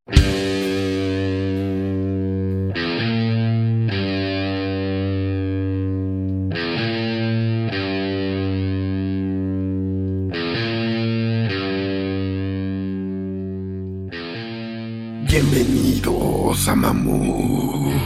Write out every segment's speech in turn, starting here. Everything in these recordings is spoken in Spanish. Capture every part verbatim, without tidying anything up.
Bienvenidos a Mamut.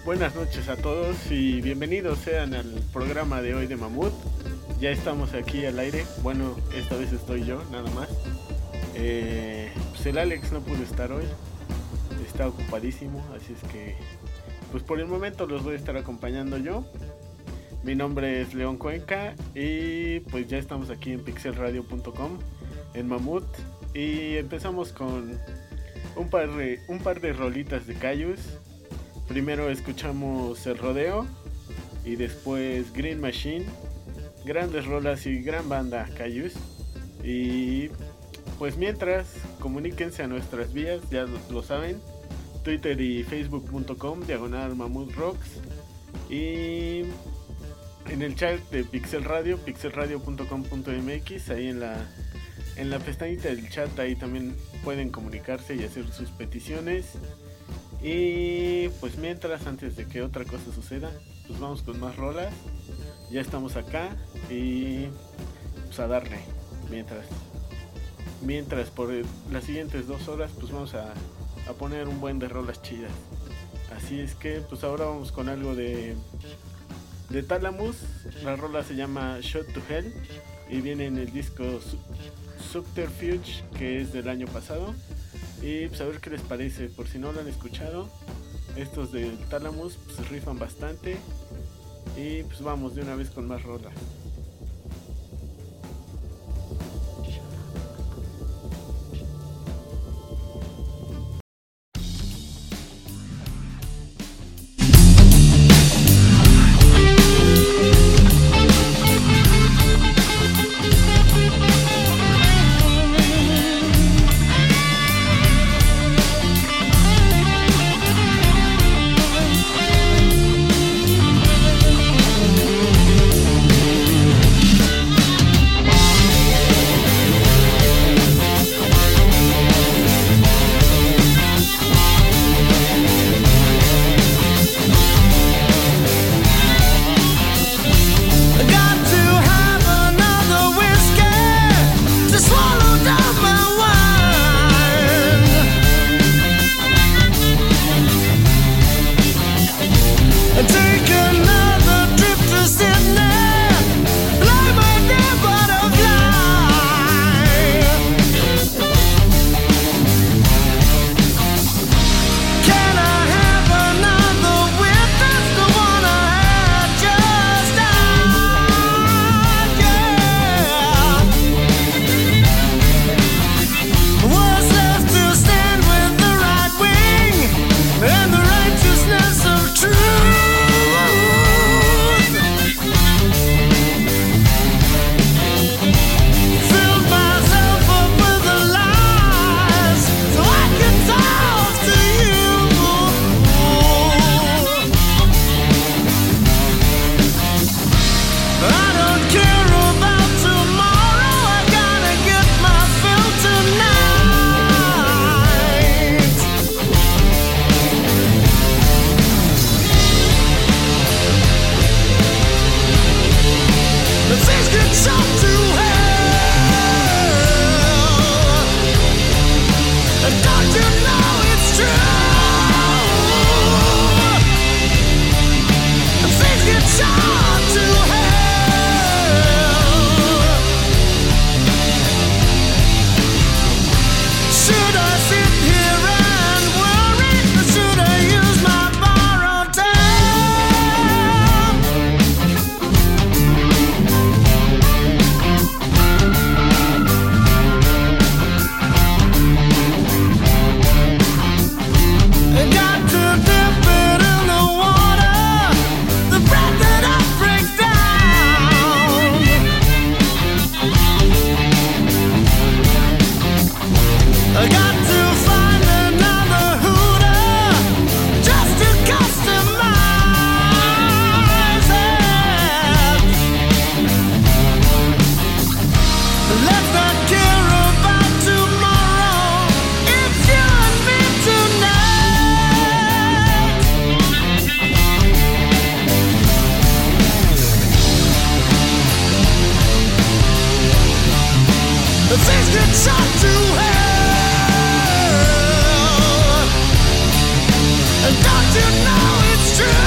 Buenas noches a todos y bienvenidos sean al programa de hoy de Mamut. Ya estamos aquí al aire. Bueno, esta vez estoy yo, nada más. Eh, pues el Alex no pudo estar hoy. Está ocupadísimo, así es que pues por el momento los voy a estar acompañando yo. Mi nombre es León Cuenca y pues ya estamos aquí en pixel radio punto com, en Mamut. Y empezamos con un par de, un par de rolitas de Cayus. Primero escuchamos El Rodeo y después Green Machine. Grandes rolas y gran banda Cayus. Y pues mientras, comuníquense a nuestras vías, ya lo, lo saben, Twitter y facebook punto com diagonal Mamut Rocks. Y en el chat de Pixel Radio, pixel radio punto com punto m x, ahí en la, en la pestañita del chat, ahí también pueden comunicarse y hacer sus peticiones. Y pues mientras, antes de que otra cosa suceda, pues vamos con más rolas. Ya estamos acá y pues a darle. Mientras, mientras por el, las siguientes dos horas pues vamos a, a poner un buen de rolas chidas. Así es que pues ahora vamos con algo de, de Thalamus. La rola se llama Shot to Hell y viene en el disco Subterfuge, que es del año pasado. Y pues a ver qué les parece, por si no lo han escuchado. Estos de Thalamus pues rifan bastante. Y pues vamos de una vez con más rolas. Don't you know it's true?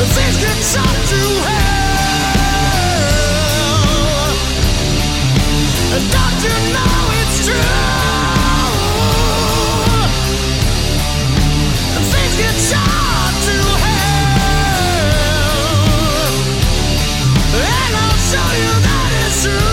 Things get tough to hell. And don't you know it's true? Things get tough to hell. And I'll show you that it's true.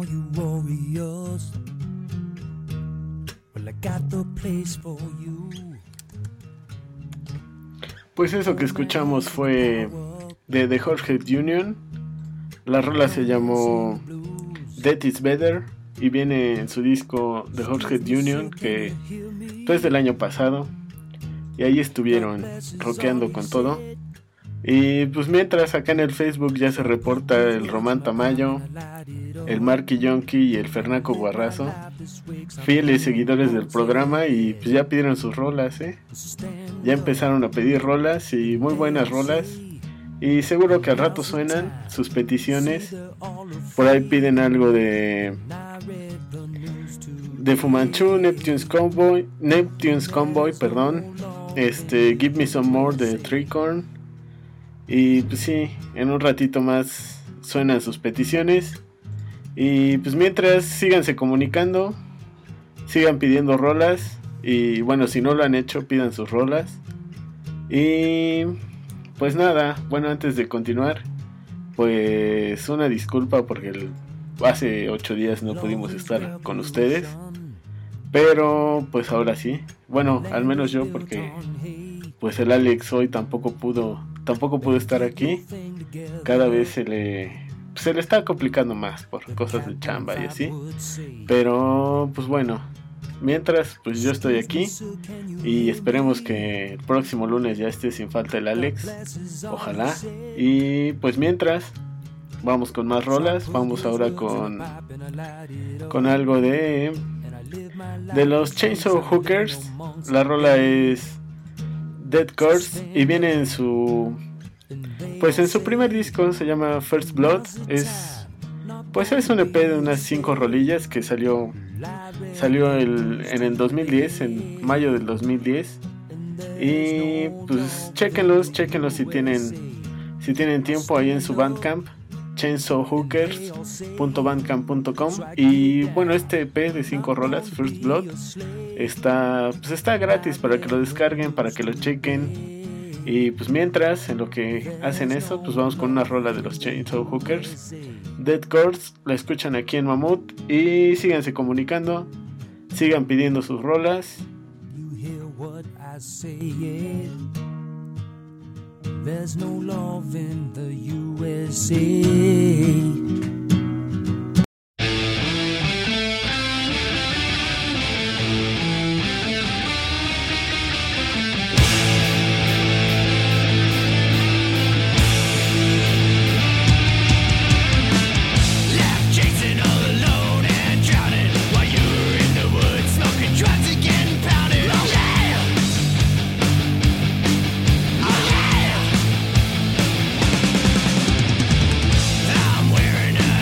all you warriors. Well, I got the place for you. Pues eso que escuchamos fue de The Horsehead Union. La rola se llamó Death is Better y viene en su disco The Horsehead Union, que pues del año pasado, y ahí estuvieron rockeando con todo. Y pues mientras acá en el Facebook ya se reporta el Román Tamayo, el Marky Yonky y el Fernaco Guarrazo, fieles seguidores del programa, y pues ya pidieron sus rolas, ¿eh? Ya empezaron a pedir rolas, y muy buenas rolas, y seguro que al rato suenan sus peticiones. Por ahí piden algo de de Fu Manchu, Neptune's Convoy, Neptune's Convoy, perdón, este, Give Me Some More de Tricorn. Y pues sí, en un ratito más suenan sus peticiones. Y pues mientras, síganse comunicando, sigan pidiendo rolas. Y bueno, si no lo han hecho, pidan sus rolas. Y pues nada, bueno, antes de continuar, pues una disculpa porque el, hace ocho días no pudimos estar con ustedes. Pero pues ahora sí, bueno, al menos yo, porque pues el Alex hoy tampoco pudo tampoco pudo estar aquí. Cada vez se le se le está complicando más por cosas de chamba y así. Pero pues bueno, mientras pues yo estoy aquí, y esperemos que el próximo lunes ya esté sin falta el Alex, ojalá. Y pues mientras vamos con más rolas. Vamos ahora con con algo de de los Chainsaw Hookers. La rola es Dead Curse y viene en su pues en su primer disco, se llama First Blood. Es pues es un E P de unas cinco rolillas que salió salió el, en el dos mil diez, en mayo del dos mil diez. Y pues chéquenlos, chéquenlos si tienen si tienen tiempo ahí en su Bandcamp, chainsaw hookers punto bandcamp punto com. Y bueno, este E P de cinco rolas, First Blood, está pues está gratis para que lo descarguen, para que lo chequen. Y pues mientras, en lo que hacen eso, pues vamos con una rola de los Chainsaw Hookers, Dead Curse. La escuchan aquí en Mamut, y síganse comunicando, sigan pidiendo sus rolas. There's no love in the U S A. I'm wearing a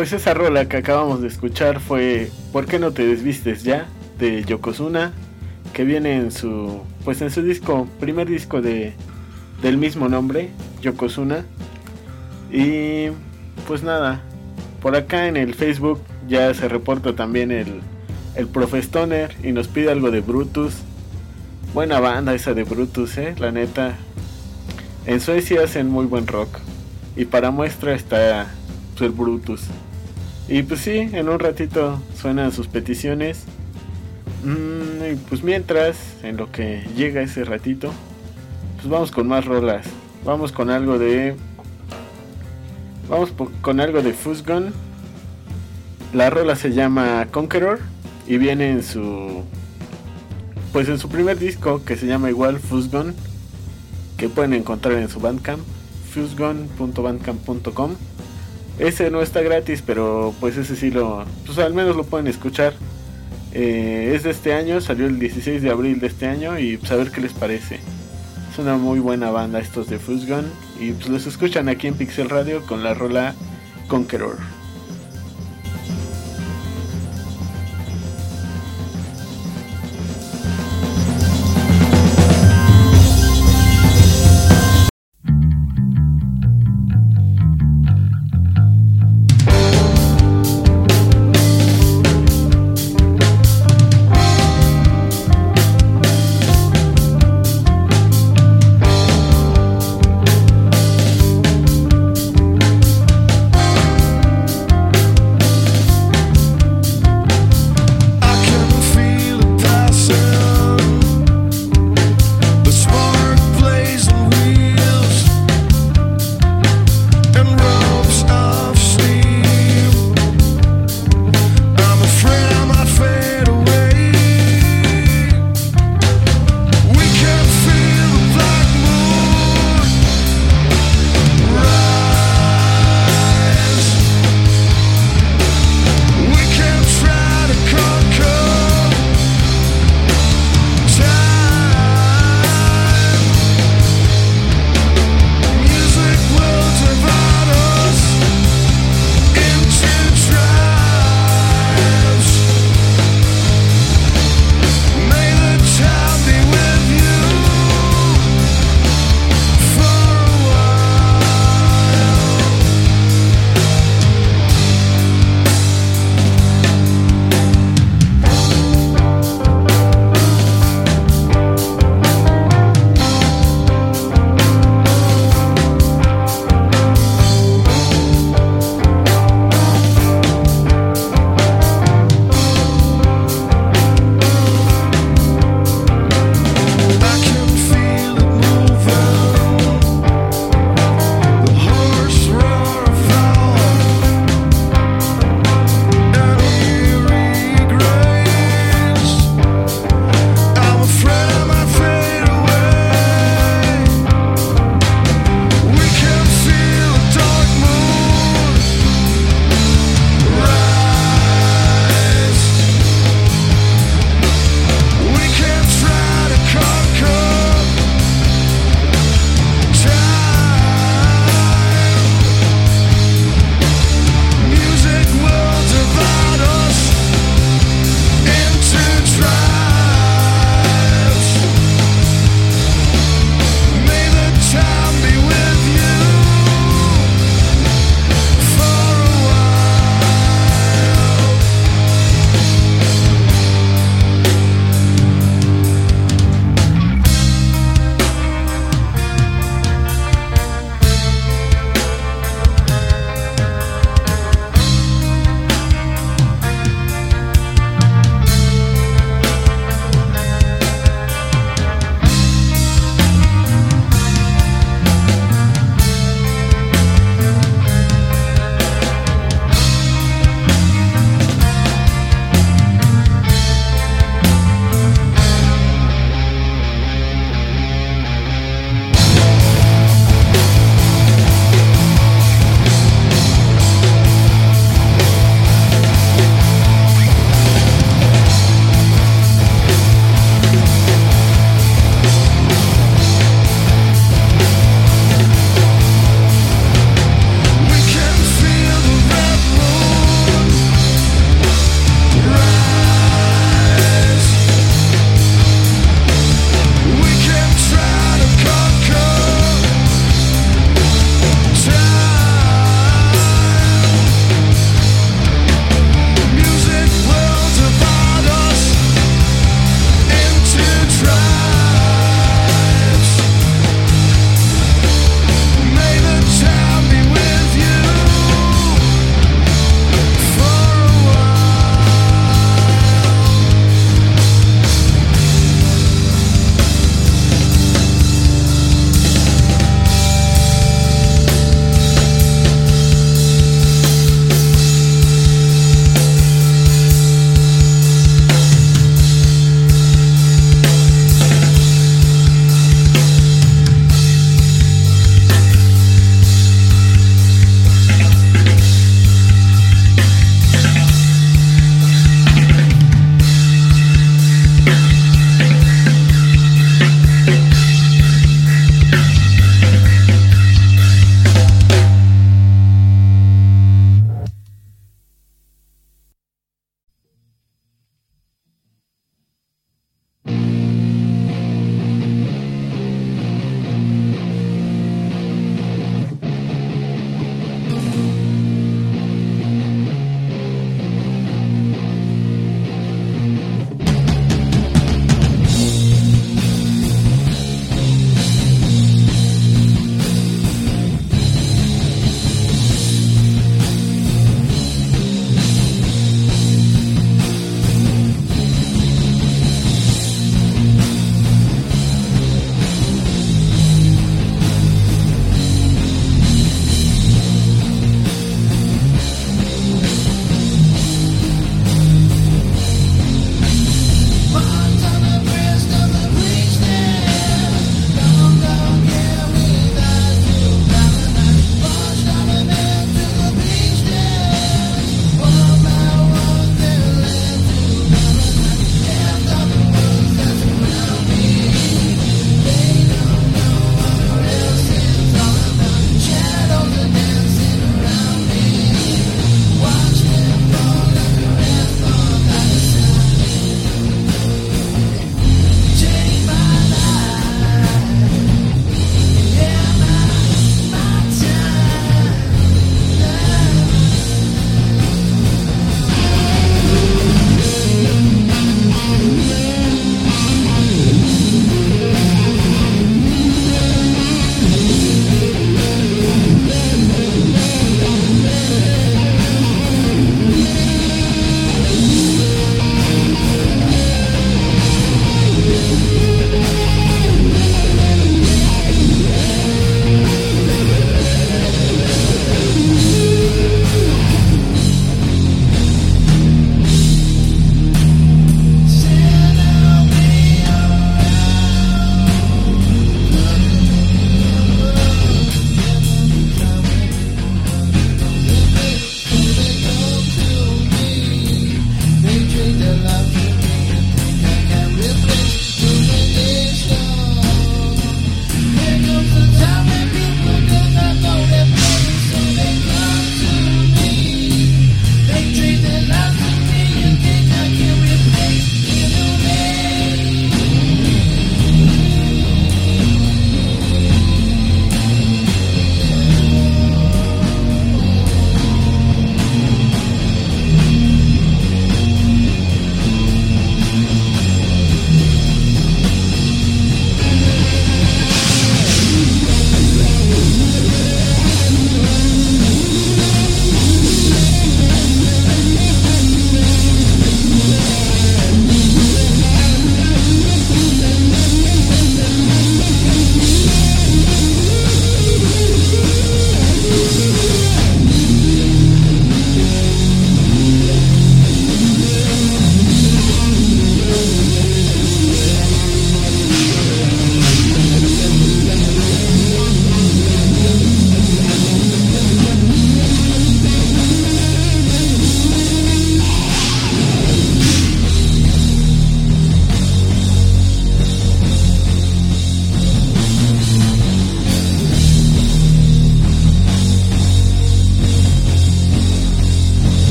pues esa rola que acabamos de escuchar fue ¿Por qué no te desvistes ya? De Yokozuna, que viene en su pues en su disco, primer disco de del mismo nombre, Yokozuna. Y pues nada, por acá en el Facebook ya se reporta también el el Profe Stoner y nos pide algo de Brutus. Buena banda esa de Brutus, eh, la neta. En Suecia hacen muy buen rock. Y para muestra está pues, el Brutus. Y pues sí, en un ratito suenan sus peticiones. Mm, y pues mientras, en lo que llega ese ratito, pues vamos con más rolas. Vamos con algo de... Vamos po- con algo de Fuzgon. La rola se llama Conqueror y viene en su... Pues en su primer disco, que se llama igual Fuzgon, que pueden encontrar en su Bandcamp, fuzgon punto bandcamp punto com. Ese no está gratis, pero pues ese sí lo... Pues al menos lo pueden escuchar. Eh, es de este año, salió el dieciséis de abril de este año y pues a ver qué les parece. Es una muy buena banda estos de Fuzgon y pues los escuchan aquí en Pixel Radio con la rola Conqueror. Thank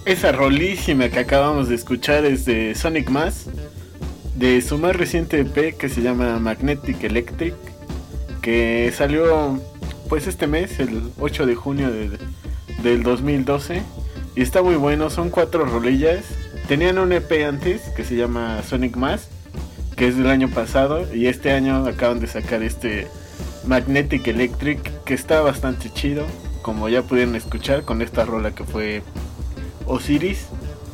Esa rolísima que acabamos de escuchar es de Sonic Mass, de su más reciente E P que se llama Magnetic Electric, que salió pues este mes, el ocho de junio de, del dos mil doce, y está muy bueno. Son cuatro rolillas. Tenían un E P antes que se llama Sonic Mass, que es del año pasado, y este año acaban de sacar este Magnetic Electric, que está bastante chido, como ya pudieron escuchar con esta rola que fue Osiris.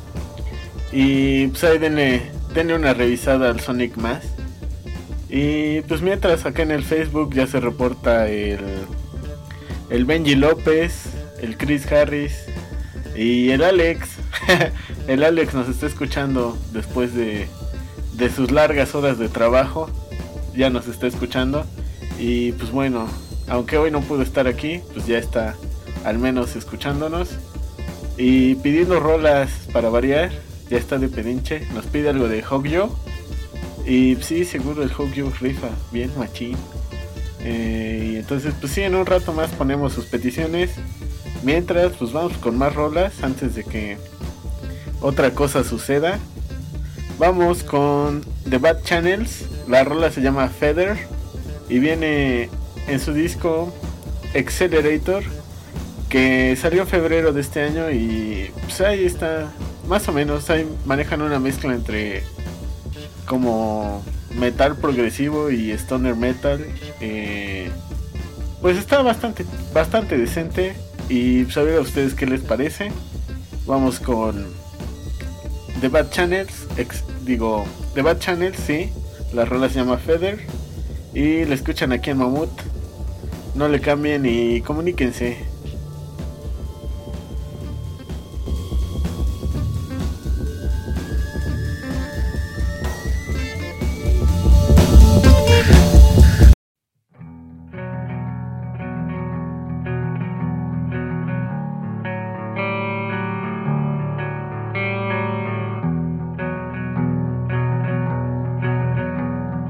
Y pues ahí denle, denle una revisada al Sonic Mass. Y pues mientras acá en el Facebook ya se reporta el, el Benji López, el Chris Harris y el Alex. El Alex nos está escuchando después de, de sus largas horas de trabajo. Ya nos está escuchando. Y pues bueno, aunque hoy no pudo estar aquí, pues ya está al menos escuchándonos y pidiendo rolas para variar. Ya está de pedinche, nos pide algo de Hogyo. Y sí, seguro el Hogyo rifa bien machín. eh, y entonces pues sí, en un rato más ponemos sus peticiones. Mientras pues vamos con más rolas antes de que otra cosa suceda. Vamos con The Bad Channels. La rola se llama Feather y viene en su disco Accelerator, que salió en febrero de este año. Y pues ahí está, más o menos, ahí manejan una mezcla entre como metal progresivo y stoner metal. eh, Pues está bastante, bastante decente. Y pues a ver a ustedes qué les parece. Vamos con The Bad Channels, ex, digo, The Bad Channels, sí. La rola se llama Feather y la escuchan aquí en Mamut. No le cambien y comuníquense.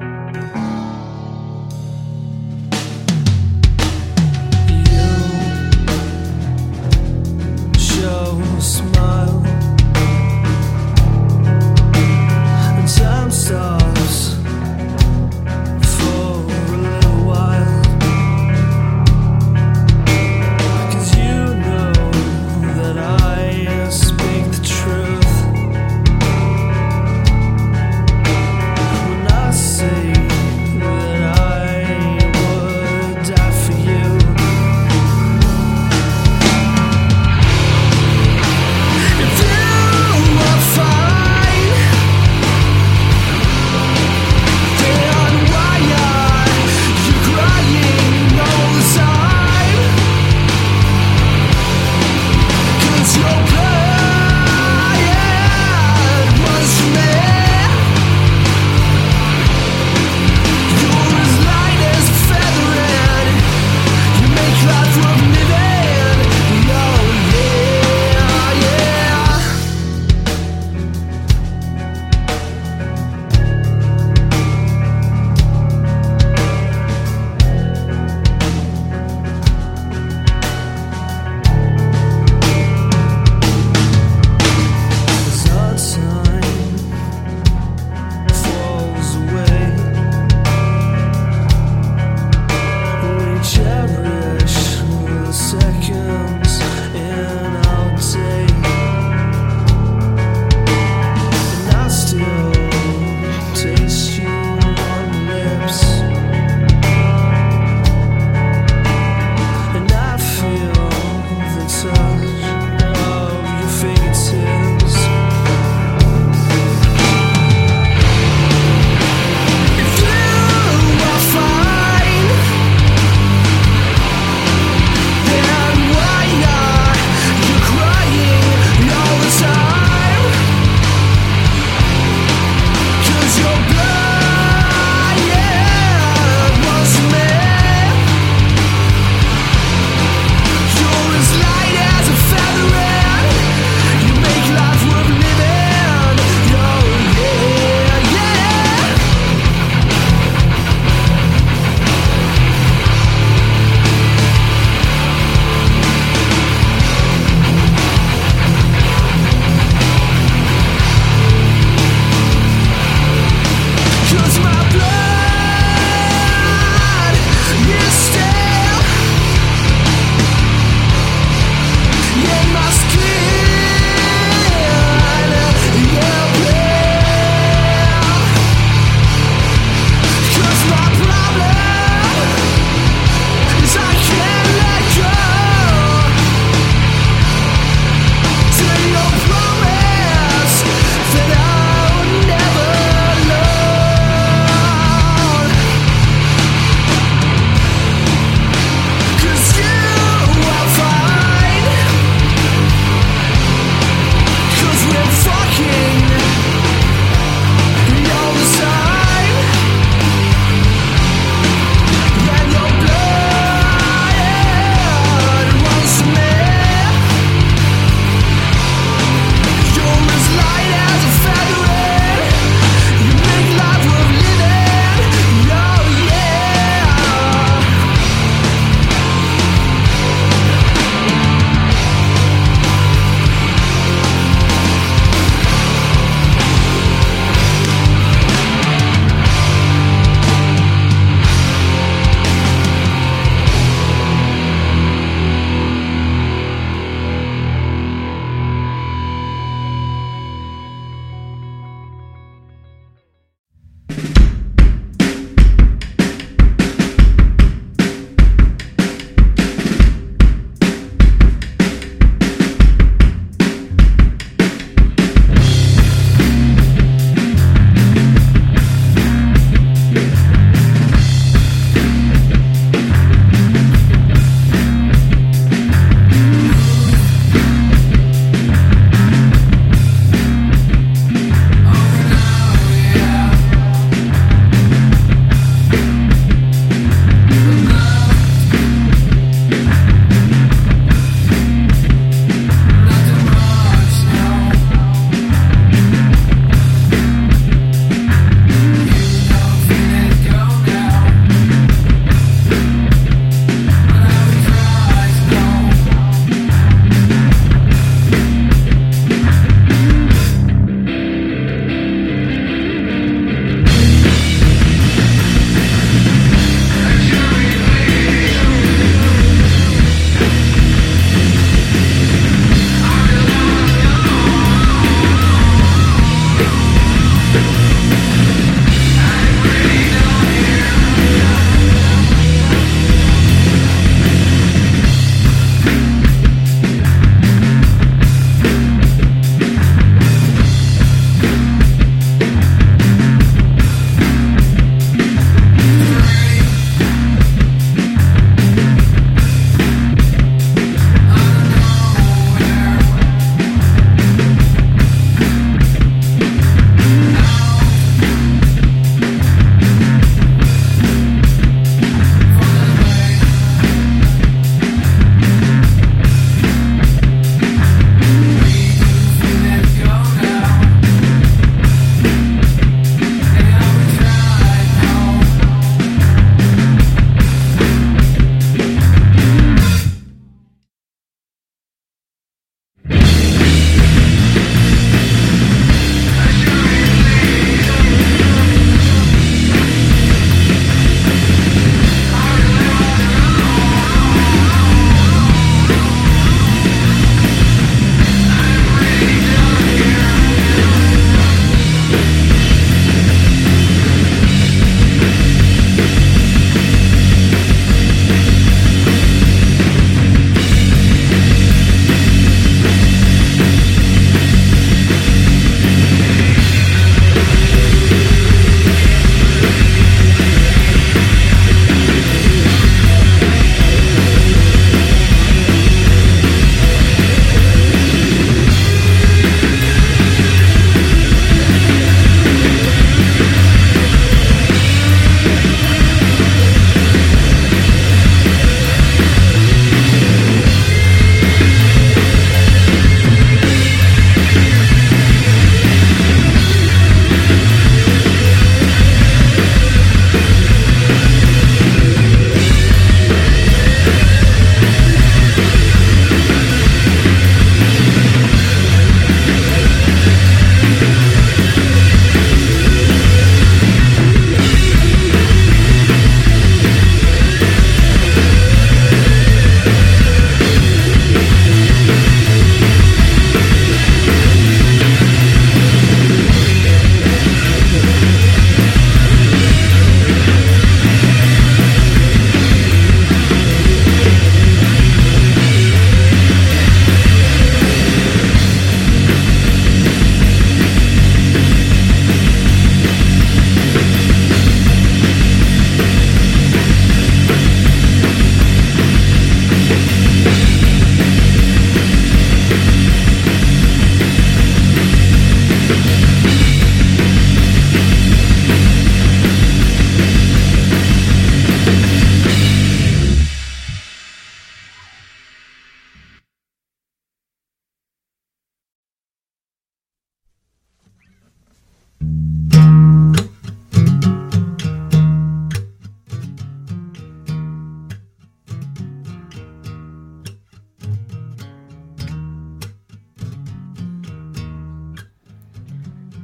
You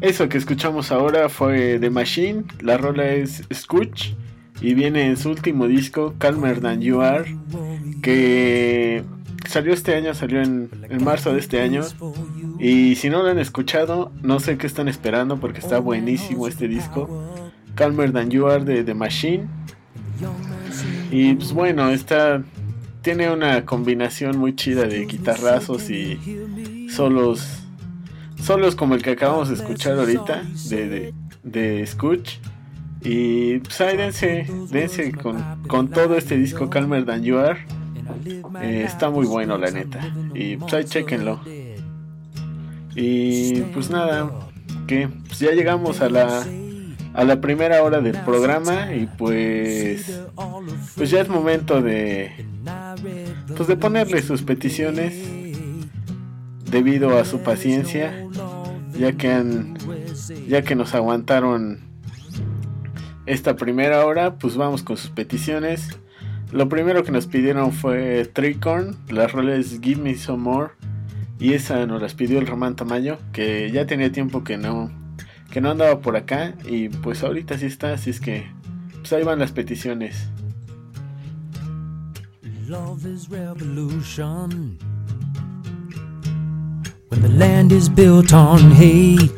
Eso que escuchamos ahora fue The Machine, la rola es Scooch y viene en su último disco, Calmer Than You Are, que salió este año, salió en, en marzo de este año. Y si no lo han escuchado, no sé qué están esperando porque está buenísimo este disco, Calmer Than You Are de The Machine. Y pues bueno, está, tiene una combinación muy chida de guitarrazos y solos, solos como el que acabamos de escuchar ahorita de, de, de Scooch. Y pues ahí dense, dense con, con todo este disco Calmer Than You Are. Eh, está muy bueno la neta. Y pues ahí chequenlo. Y pues nada, que pues ya llegamos a la a la primera hora del programa y pues pues ya es momento de pues de ponerle sus peticiones debido a su paciencia, ya que han ya que nos aguantaron esta primera hora. Pues vamos con sus peticiones. Lo primero que nos pidieron fue Tricorn, las rolas Give Me Some More, y esa nos las pidió el Román Tamayo, que ya tenía tiempo que no que no andaba por acá y pues ahorita sí está, así es que pues ahí van las peticiones. Love is revolution when the land is built on hate.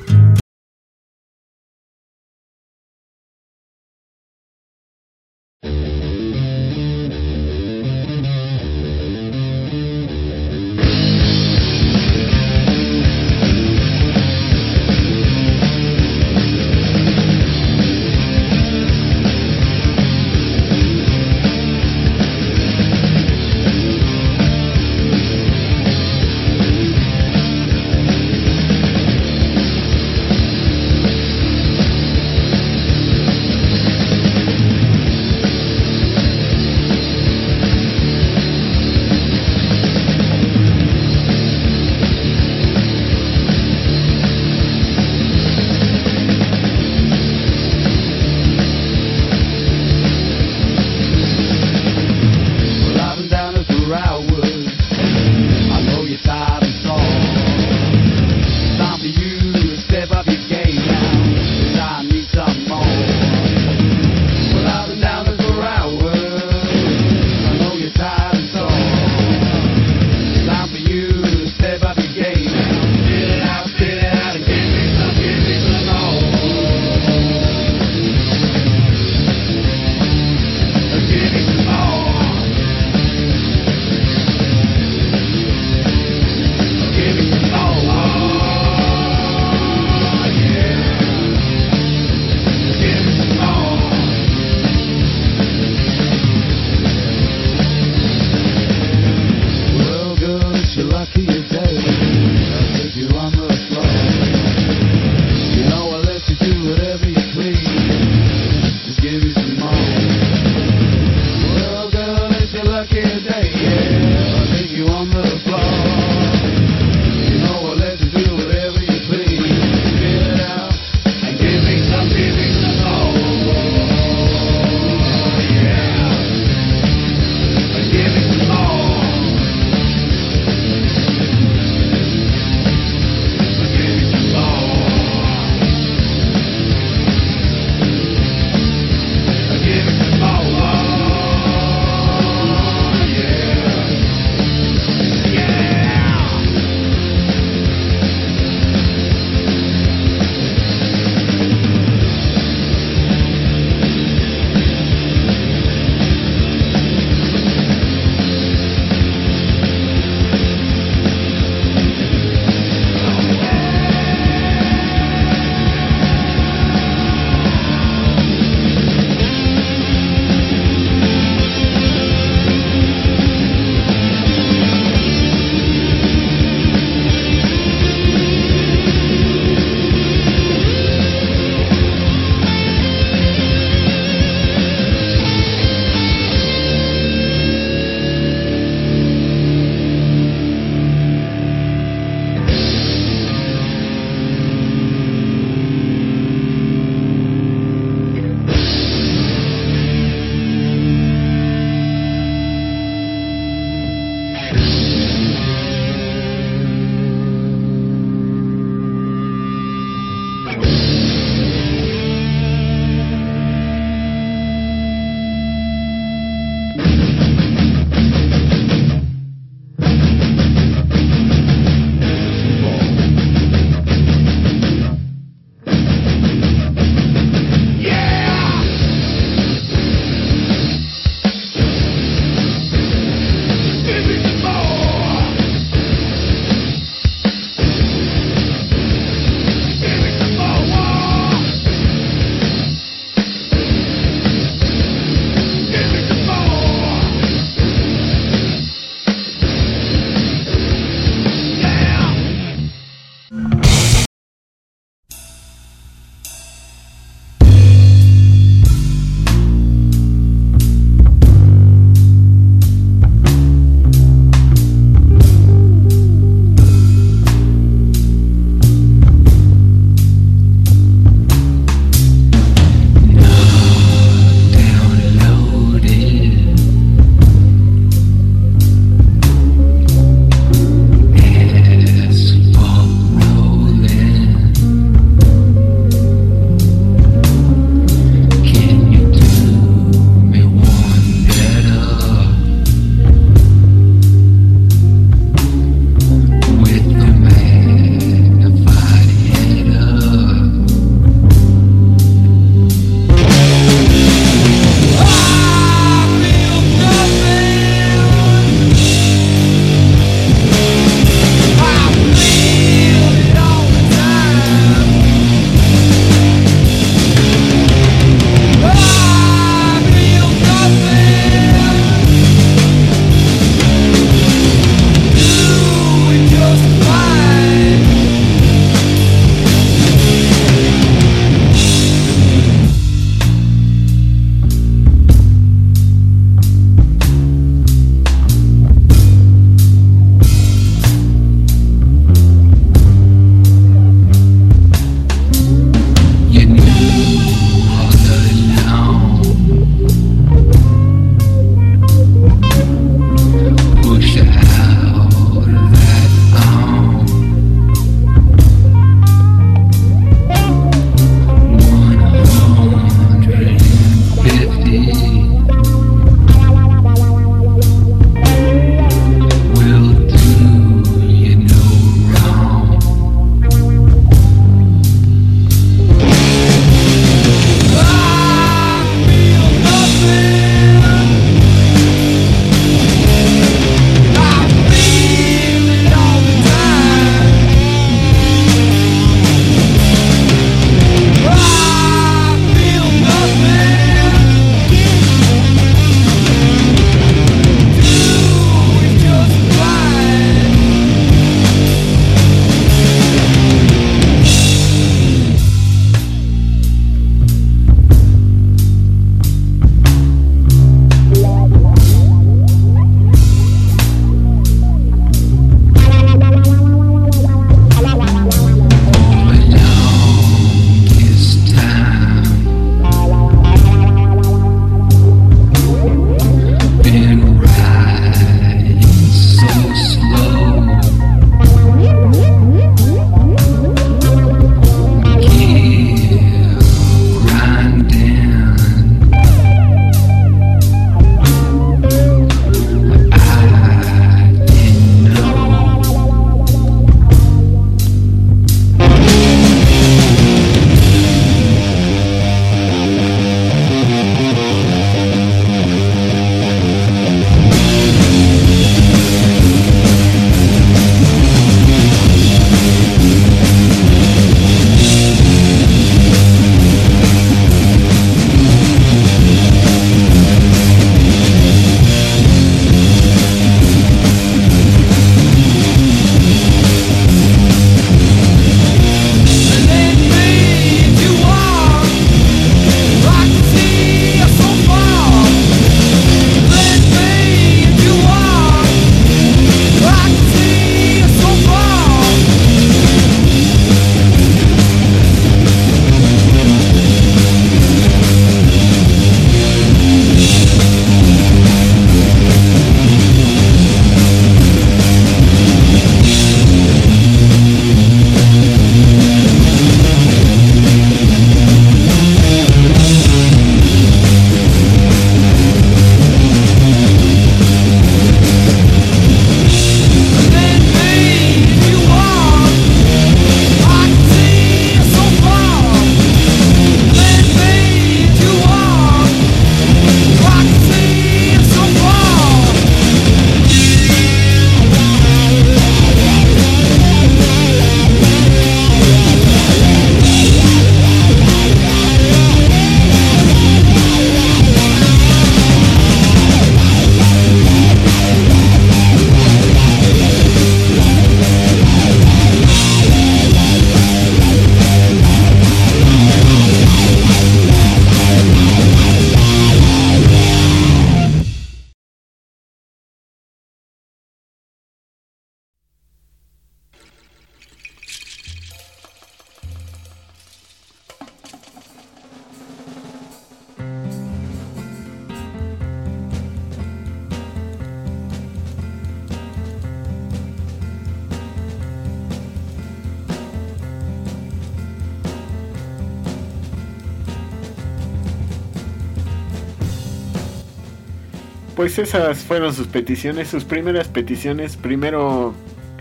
pues esas fueron sus peticiones, sus primeras peticiones. Primero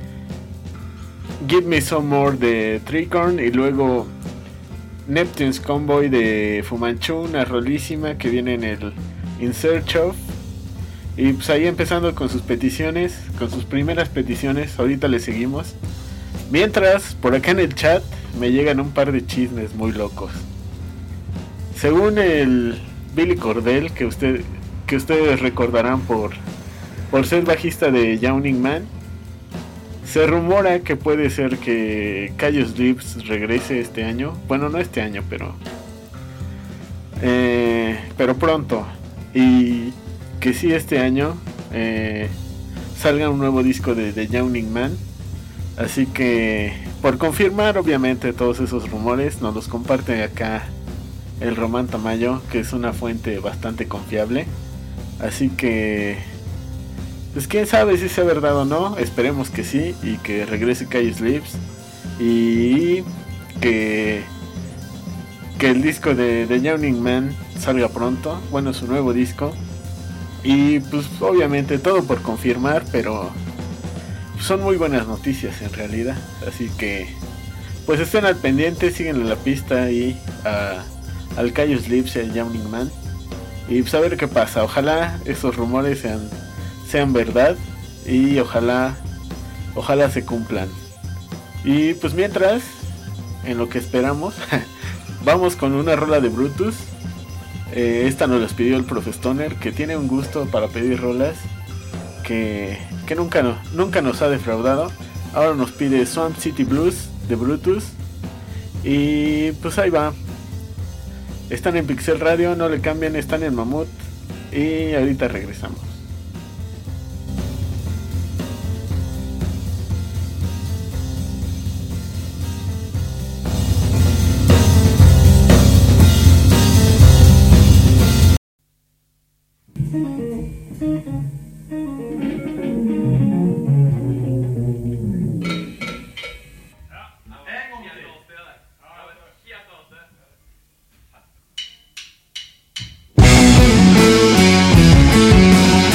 Give Me Some More de Tricorn y luego Neptune's Convoy de Fu Manchu, una rolísima que viene en el In Search Of. Y pues ahí empezando con sus peticiones, con sus primeras peticiones, ahorita le seguimos. Mientras, por acá en el chat me llegan un par de chismes muy locos. Según el Billy Cordell, que usted que ustedes recordarán por, por ser bajista de Yawning Man, se rumora que puede ser que Caius Lips regrese este año. Bueno, no este año, pero eh, pero pronto. Y que sí este año eh, salga un nuevo disco de, de Yawning Man. Así que, por confirmar obviamente todos esos rumores, nos los comparte acá el Román Tamayo, que es una fuente bastante confiable. Así que, pues quién sabe si sea verdad o no. Esperemos que sí, y que regrese Caius Lips, y que que el disco de, de Yawning Man salga pronto. Bueno, su nuevo disco. Y pues obviamente todo por confirmar, pero son muy buenas noticias en realidad. Así que pues estén al pendiente, síganle la pista ahí a, al Caius Lips y al Yawning Man. Y pues a ver qué pasa. Ojalá esos rumores sean, sean verdad. Y ojalá Ojalá se cumplan. Y pues mientras, en lo que esperamos, vamos con una rola de Brutus. eh, Esta nos las pidió el Profe Stoner, que tiene un gusto para pedir rolas Que, que nunca, no, nunca nos ha defraudado. Ahora nos pide Swamp City Blues de Brutus. Y pues ahí va. Están en Pixel Radio, no le cambian, están en Mamut. Y ahorita regresamos. Thank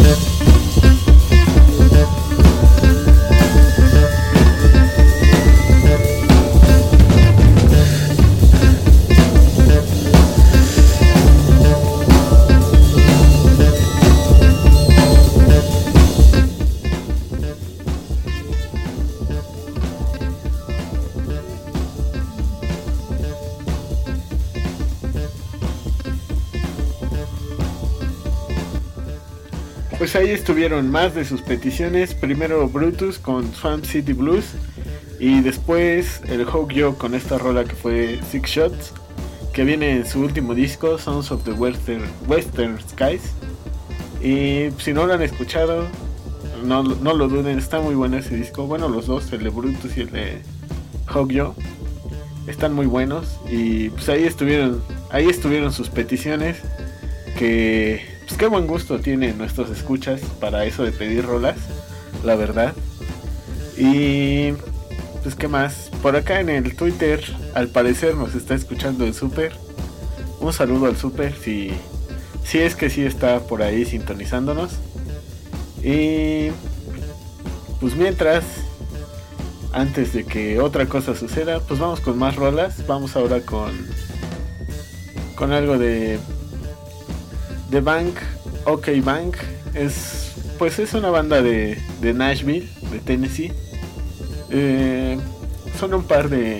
Pues ahí estuvieron más de sus peticiones. Primero Brutus con Swamp City Blues. Y después el Hawk Yo con esta rola que fue Six Shots, que viene en su último disco, Sons of the Western, Western Skies. Y si no lo han escuchado, no, no lo duden, está muy bueno ese disco. Bueno, los dos, el de Brutus y el de Hawk Yo, están muy buenos. Y pues ahí estuvieron, ahí estuvieron sus peticiones. Que pues qué buen gusto tienen nuestros escuchas para eso de pedir rolas, la verdad. Y pues qué más, por acá en el Twitter al parecer nos está escuchando el Super. Un saludo al Super, si, si es que sí está por ahí sintonizándonos. Y pues mientras, antes de que otra cosa suceda, pues vamos con más rolas. Vamos ahora con con algo de The Bank, OK Bank. Es pues es una banda de, de Nashville, de Tennessee. Eh, son un par de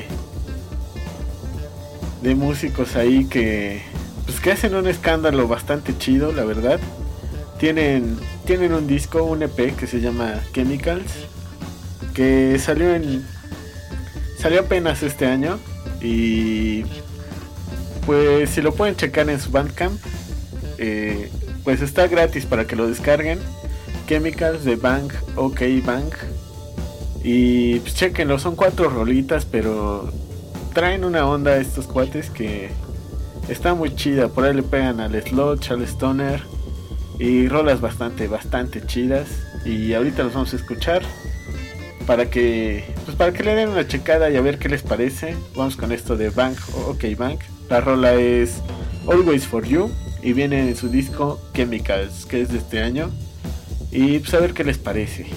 de músicos ahí que pues que hacen un escándalo bastante chido, la verdad. Tienen tienen un disco, un E P que se llama Chemicals, que salió en salió apenas este año. Y pues si lo pueden checar en su Bandcamp, eh, pues está gratis para que lo descarguen. Chemicals de Bank, OK Bank. Y pues chequenlo, son cuatro rolitas, pero traen una onda estos cuates que está muy chida. Por ahí le pegan al sludge, al stoner, y rolas bastante, bastante chidas. Y ahorita los vamos a escuchar para que, pues para que le den una checada y a ver qué les parece. Vamos con esto de Bank, OK Bank. La rola es Always For You y viene en su disco Chemicals, que es de este año. Y pues a ver qué les parece.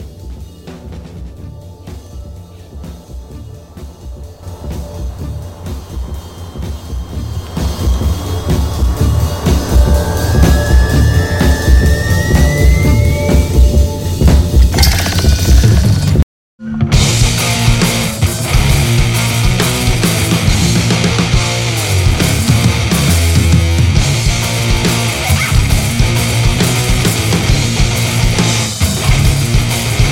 Always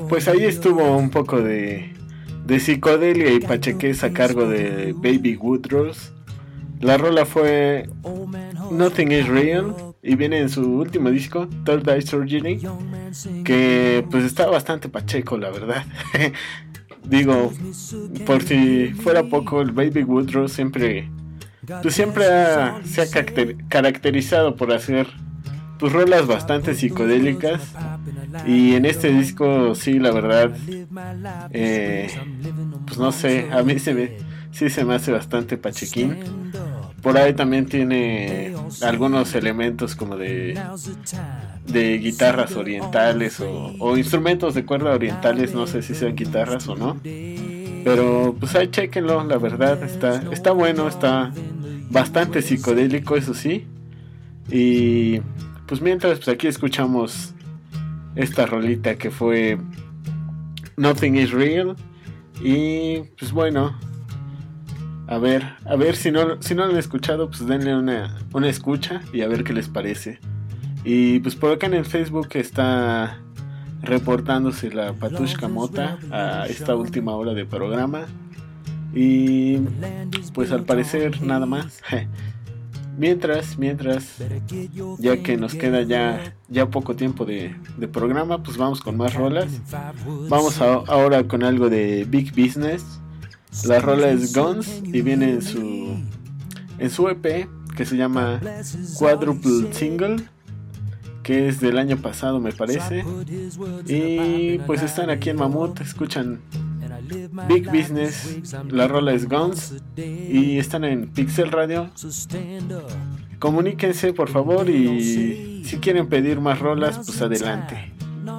pues ahí estuvo un poco de, de psicodelia y pachequez a cargo de Baby Woodrose. La rola fue Nothing Is Real y viene en su último disco, Third Eye Surgery, que pues está bastante pacheco, la verdad. Digo, por si fuera poco, el Baby Woodrose siempre, pues siempre ha, se ha caracterizado por hacer pues rolas bastante psicodélicas, y en este disco sí, la verdad, eh, pues no sé, a mí se me, sí se me hace bastante pachequín. Por ahí también tiene algunos elementos como de, de guitarras orientales o, o instrumentos de cuerda orientales, no sé si sean guitarras o no, pero pues ahí chequenlo, la verdad está, está bueno, está bastante psicodélico, eso sí. Y pues mientras, pues aquí escuchamos esta rolita que fue Nothing Is Real. Y pues bueno, a ver, a ver si no, si no lo han escuchado, pues denle una, una escucha y a ver qué les parece. Y pues por acá en el Facebook está reportándose la Patushka Mota a esta última hora de programa. Y pues al parecer nada más. Mientras, mientras, ya que nos queda ya, ya poco tiempo de, de programa, pues vamos con más rolas. Vamos a, ahora con algo de Big Business. La rola es Guns y viene en su, en su E P que se llama Quadruple Single, que es del año pasado, me parece. Y pues están aquí en Mamut, escuchan Big Business, la rola es Guns y están en Pixel Radio. Comuníquense por favor y si quieren pedir más rolas, pues adelante.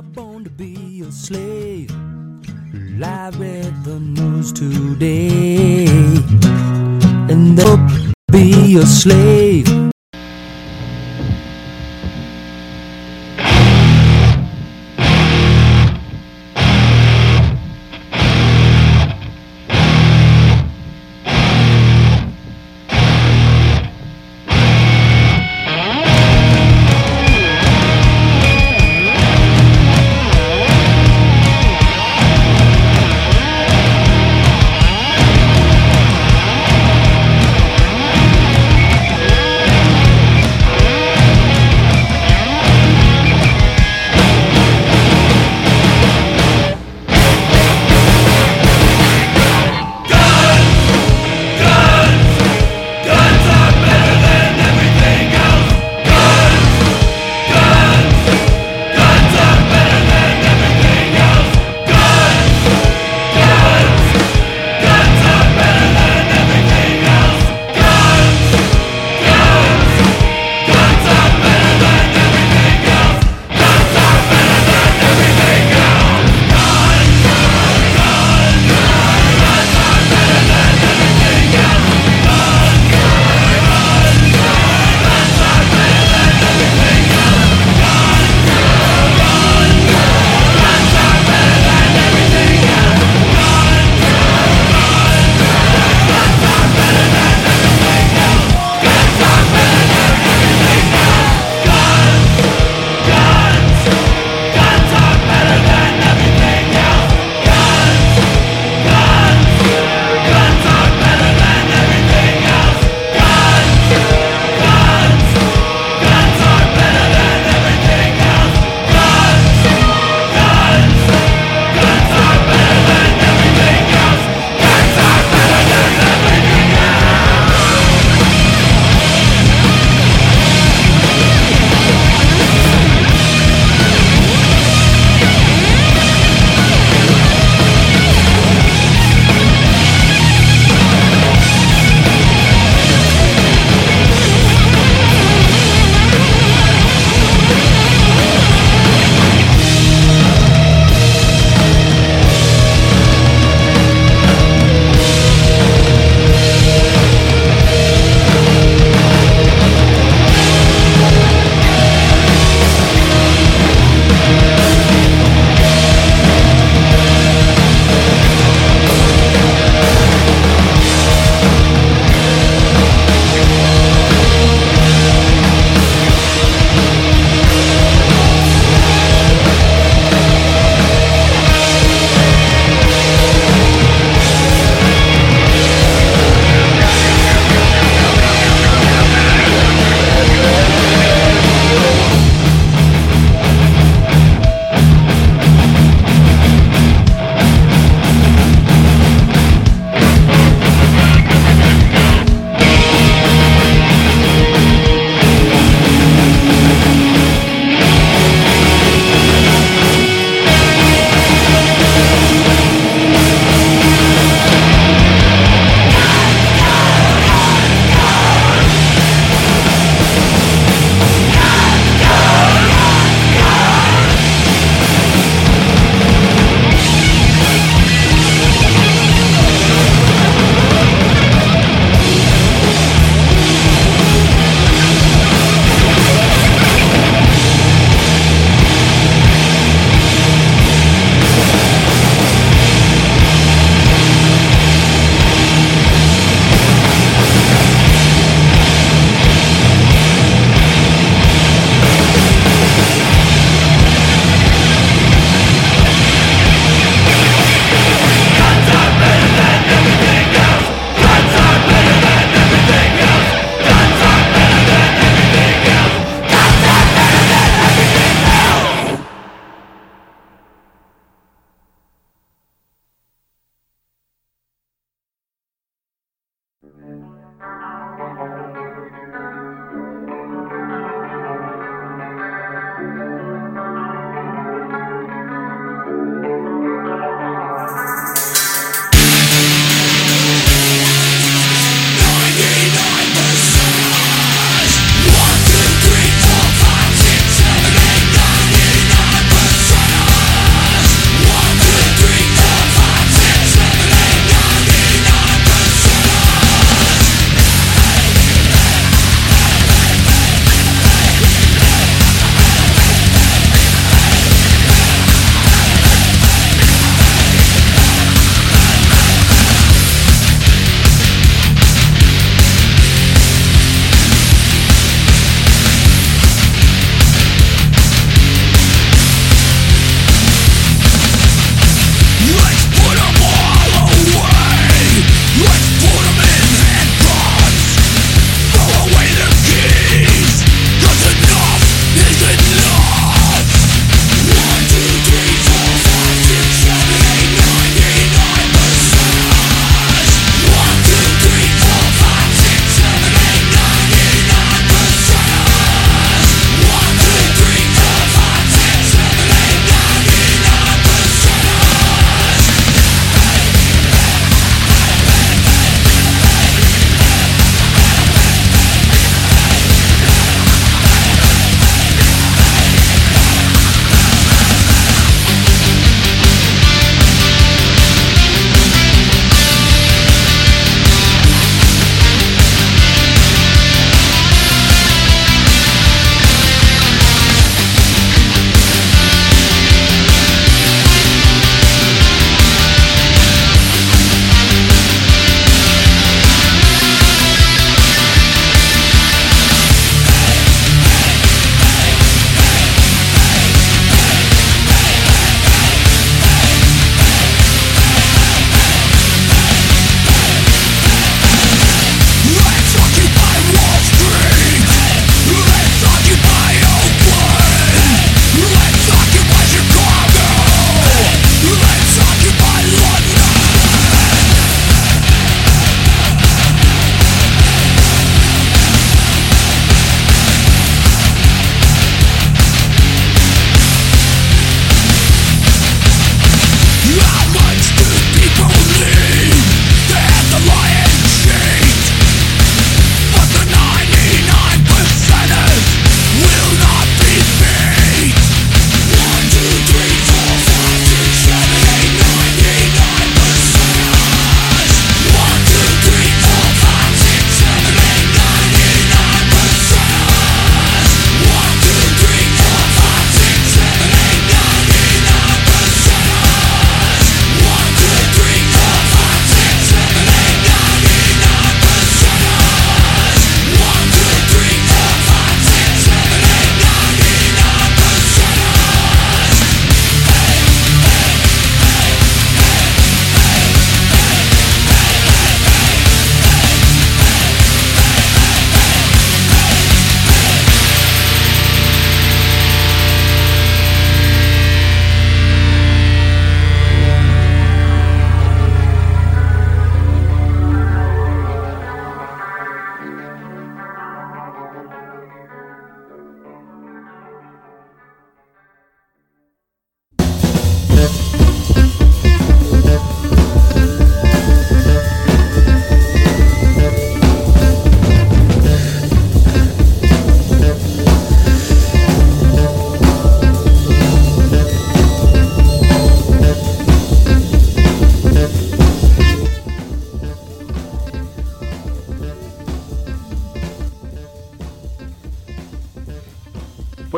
I read the news today and they'll be a slave. Thank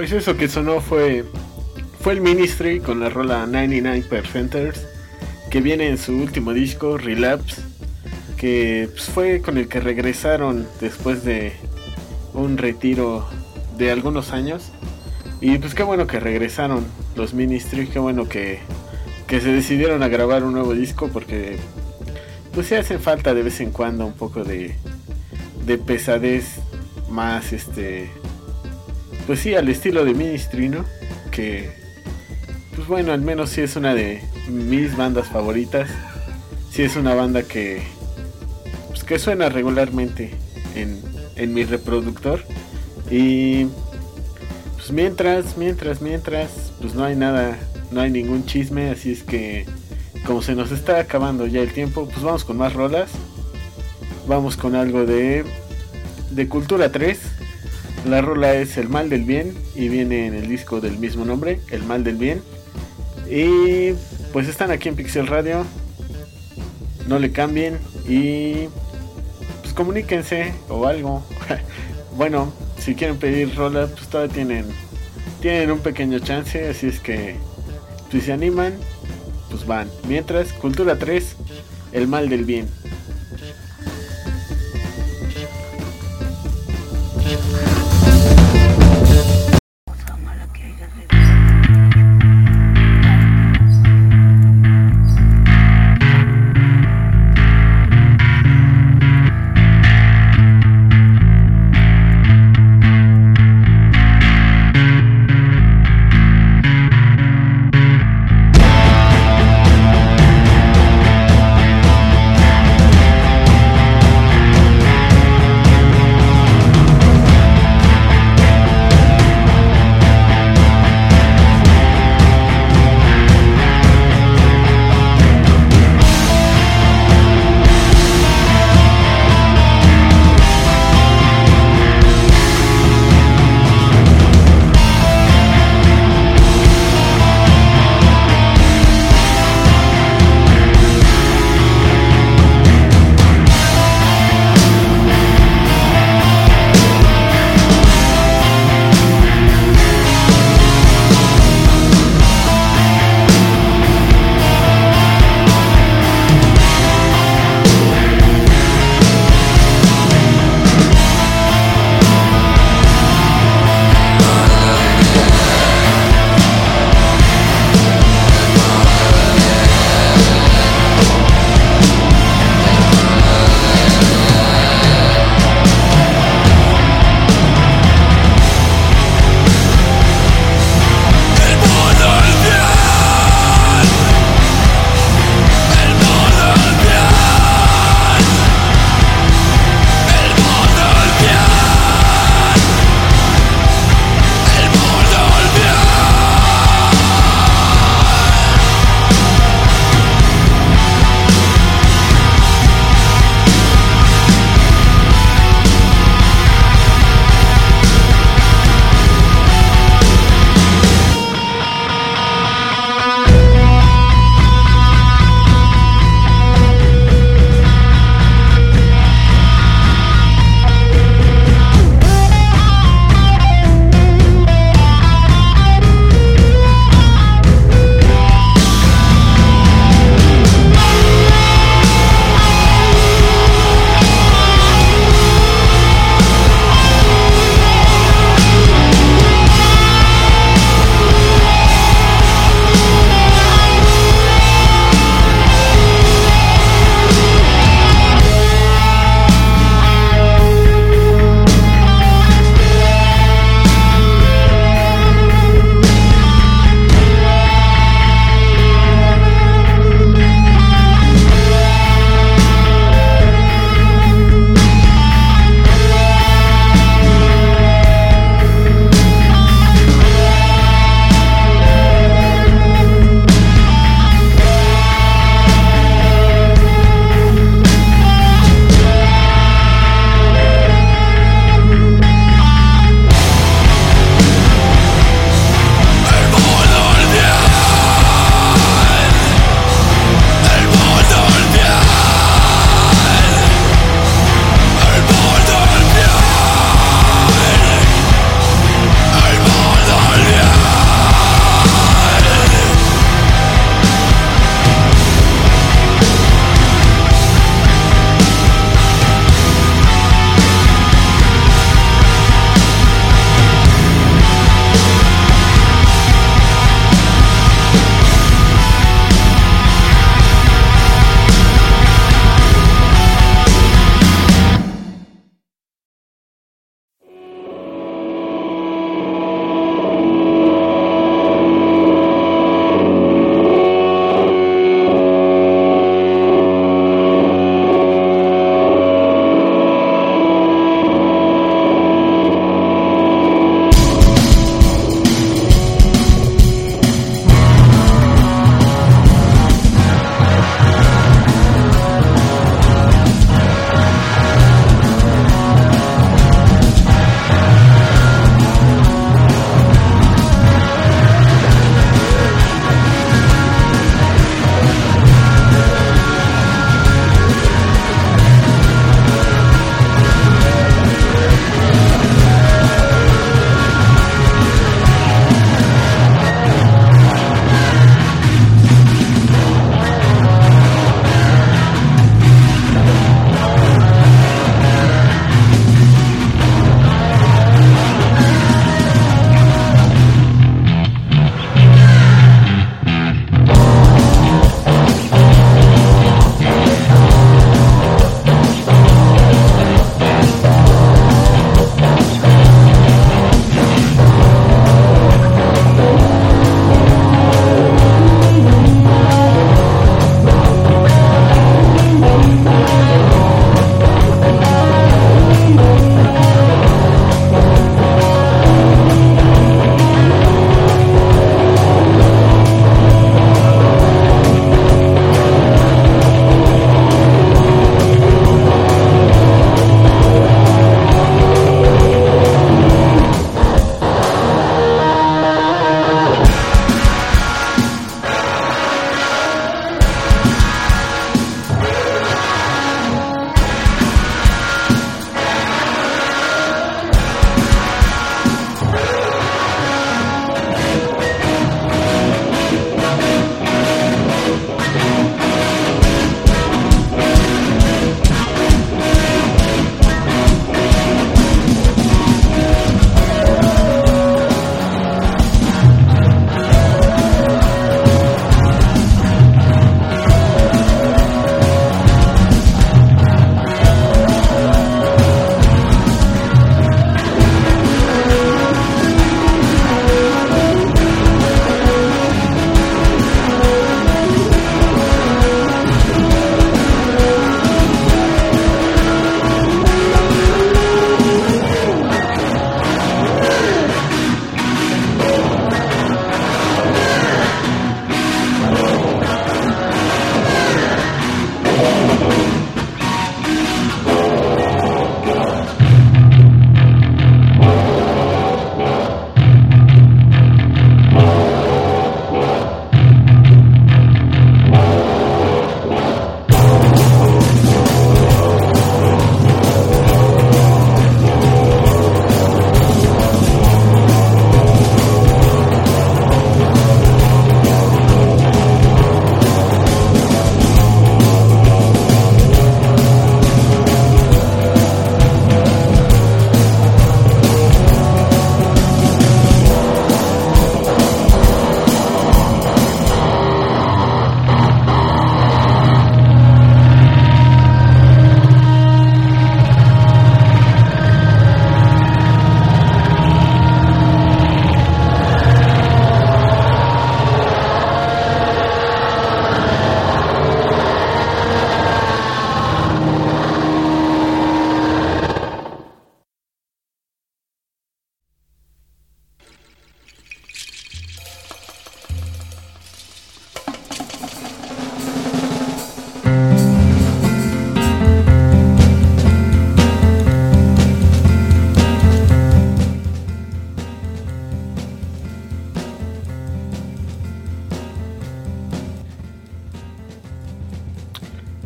Pues eso que sonó fue fue el Ministry con la rola noventa y nueve Percenters, que viene en su último disco Relapse, que pues, fue con el que regresaron después de un retiro de algunos años. Y pues qué bueno que regresaron los Ministry, qué bueno que, que se decidieron a grabar un nuevo disco, porque pues sí hace falta de vez en cuando un poco de, de pesadez más, este, pues sí, al estilo de Ministry, ¿no? Que pues bueno, al menos sí es una de mis bandas favoritas, sí es una banda que pues que suena regularmente en, en mi reproductor. Y pues mientras, mientras, mientras, pues no hay nada, no hay ningún chisme, así es que como se nos está acabando ya el tiempo, pues vamos con más rolas. Vamos con algo de, de Cultura tres. La rola es El Mal del Bien y viene en el disco del mismo nombre, El Mal del Bien. Y pues están aquí en Pixel Radio, no le cambien y pues comuníquense o algo. Bueno, si quieren pedir rola, pues todavía tienen tienen un pequeño chance, así es que si se animan, pues van. Mientras, Cultura tres, El Mal del Bien. Thank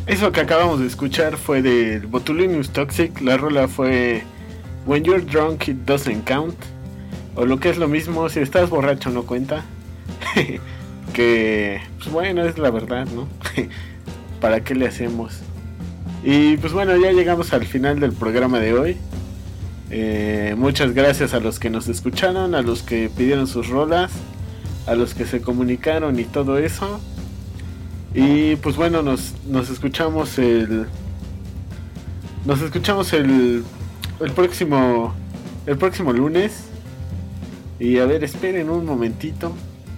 Eso que acabamos de escuchar fue del Botulinus Toxic. La rola fue When You're Drunk It Doesn't Count, o lo que es lo mismo, si estás borracho no cuenta. Que pues bueno, es la verdad, ¿no? ¿Para qué le hacemos? Y pues bueno, ya llegamos al final del programa de hoy. eh, Muchas gracias a los que nos escucharon, a los que pidieron sus rolas, a los que se comunicaron y todo eso. Y pues bueno, nos, nos escuchamos el Nos escuchamos el El próximo El próximo lunes. Y a ver, esperen un momentito,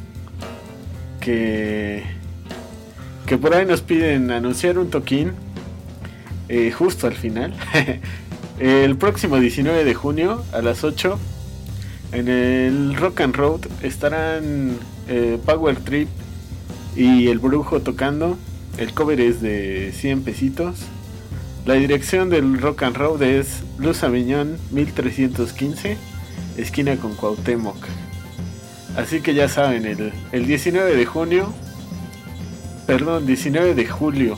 Que Que por ahí nos piden anunciar un toquín, eh, justo al final. El próximo diecinueve de junio a las ocho, en el Rock and Road, estarán eh, Power Trip y El Brujo tocando. El cover es de cien pesitos. La dirección del Rock and Road es Luz Aviñón mil trescientos quince, esquina con Cuauhtémoc. Así que ya saben, el, el diecinueve de junio, perdón, diecinueve de julio.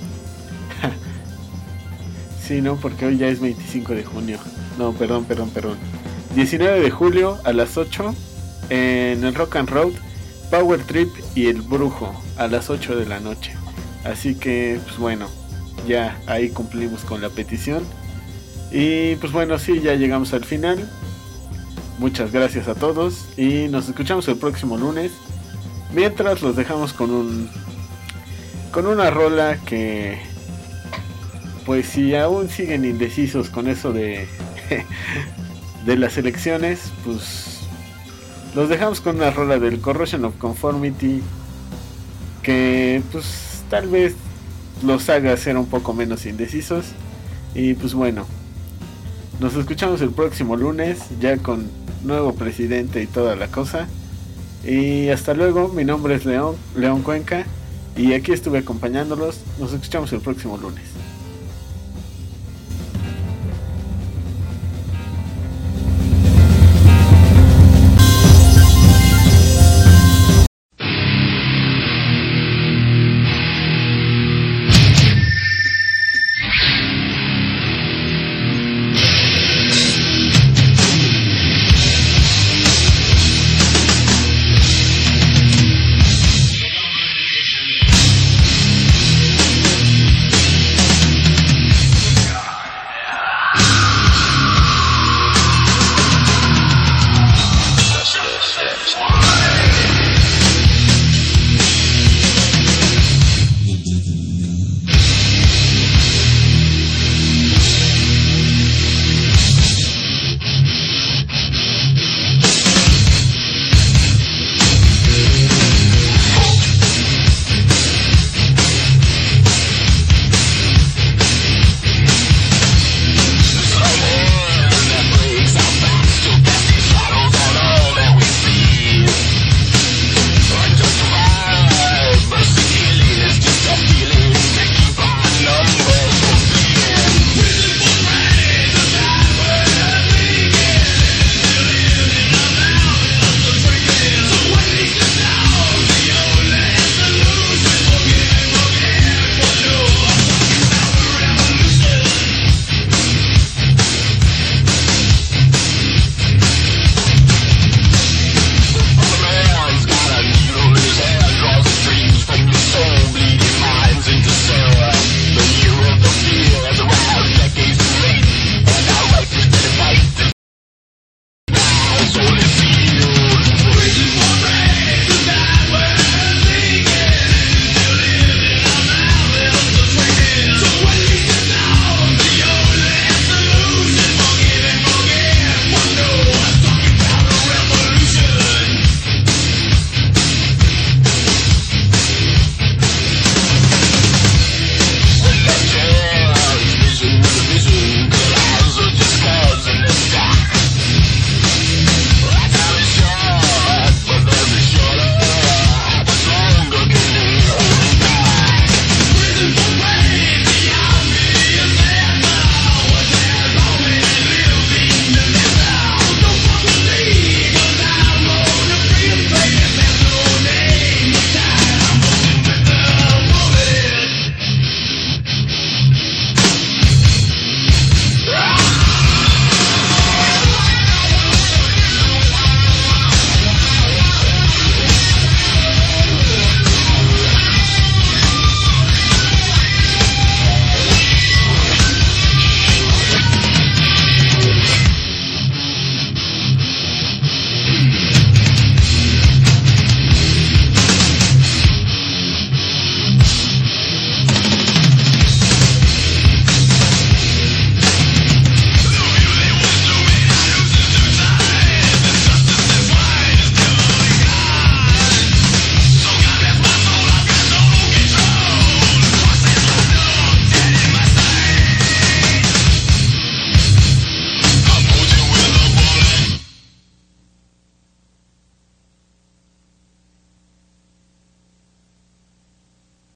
Sí, no, porque hoy ya es veinticinco de junio. No, perdón, perdón, perdón. diecinueve de julio a las ocho en el Rock and Road, Power Trip y El Brujo a las ocho de la noche. Así que, pues bueno, ya ahí cumplimos con la petición. Y pues bueno, sí, ya llegamos al final. Muchas gracias a todos y nos escuchamos el próximo lunes. Mientras los dejamos con un con una rola que, pues si aún siguen indecisos con eso de de las elecciones, pues los dejamos con una rola del Corrosion of Conformity, que pues tal vez los haga ser un poco menos indecisos. Y pues bueno, nos escuchamos el próximo lunes, ya con nuevo presidente y toda la cosa. Y hasta luego, mi nombre es León, León Cuenca, y aquí estuve acompañándolos. Nos escuchamos el próximo lunes.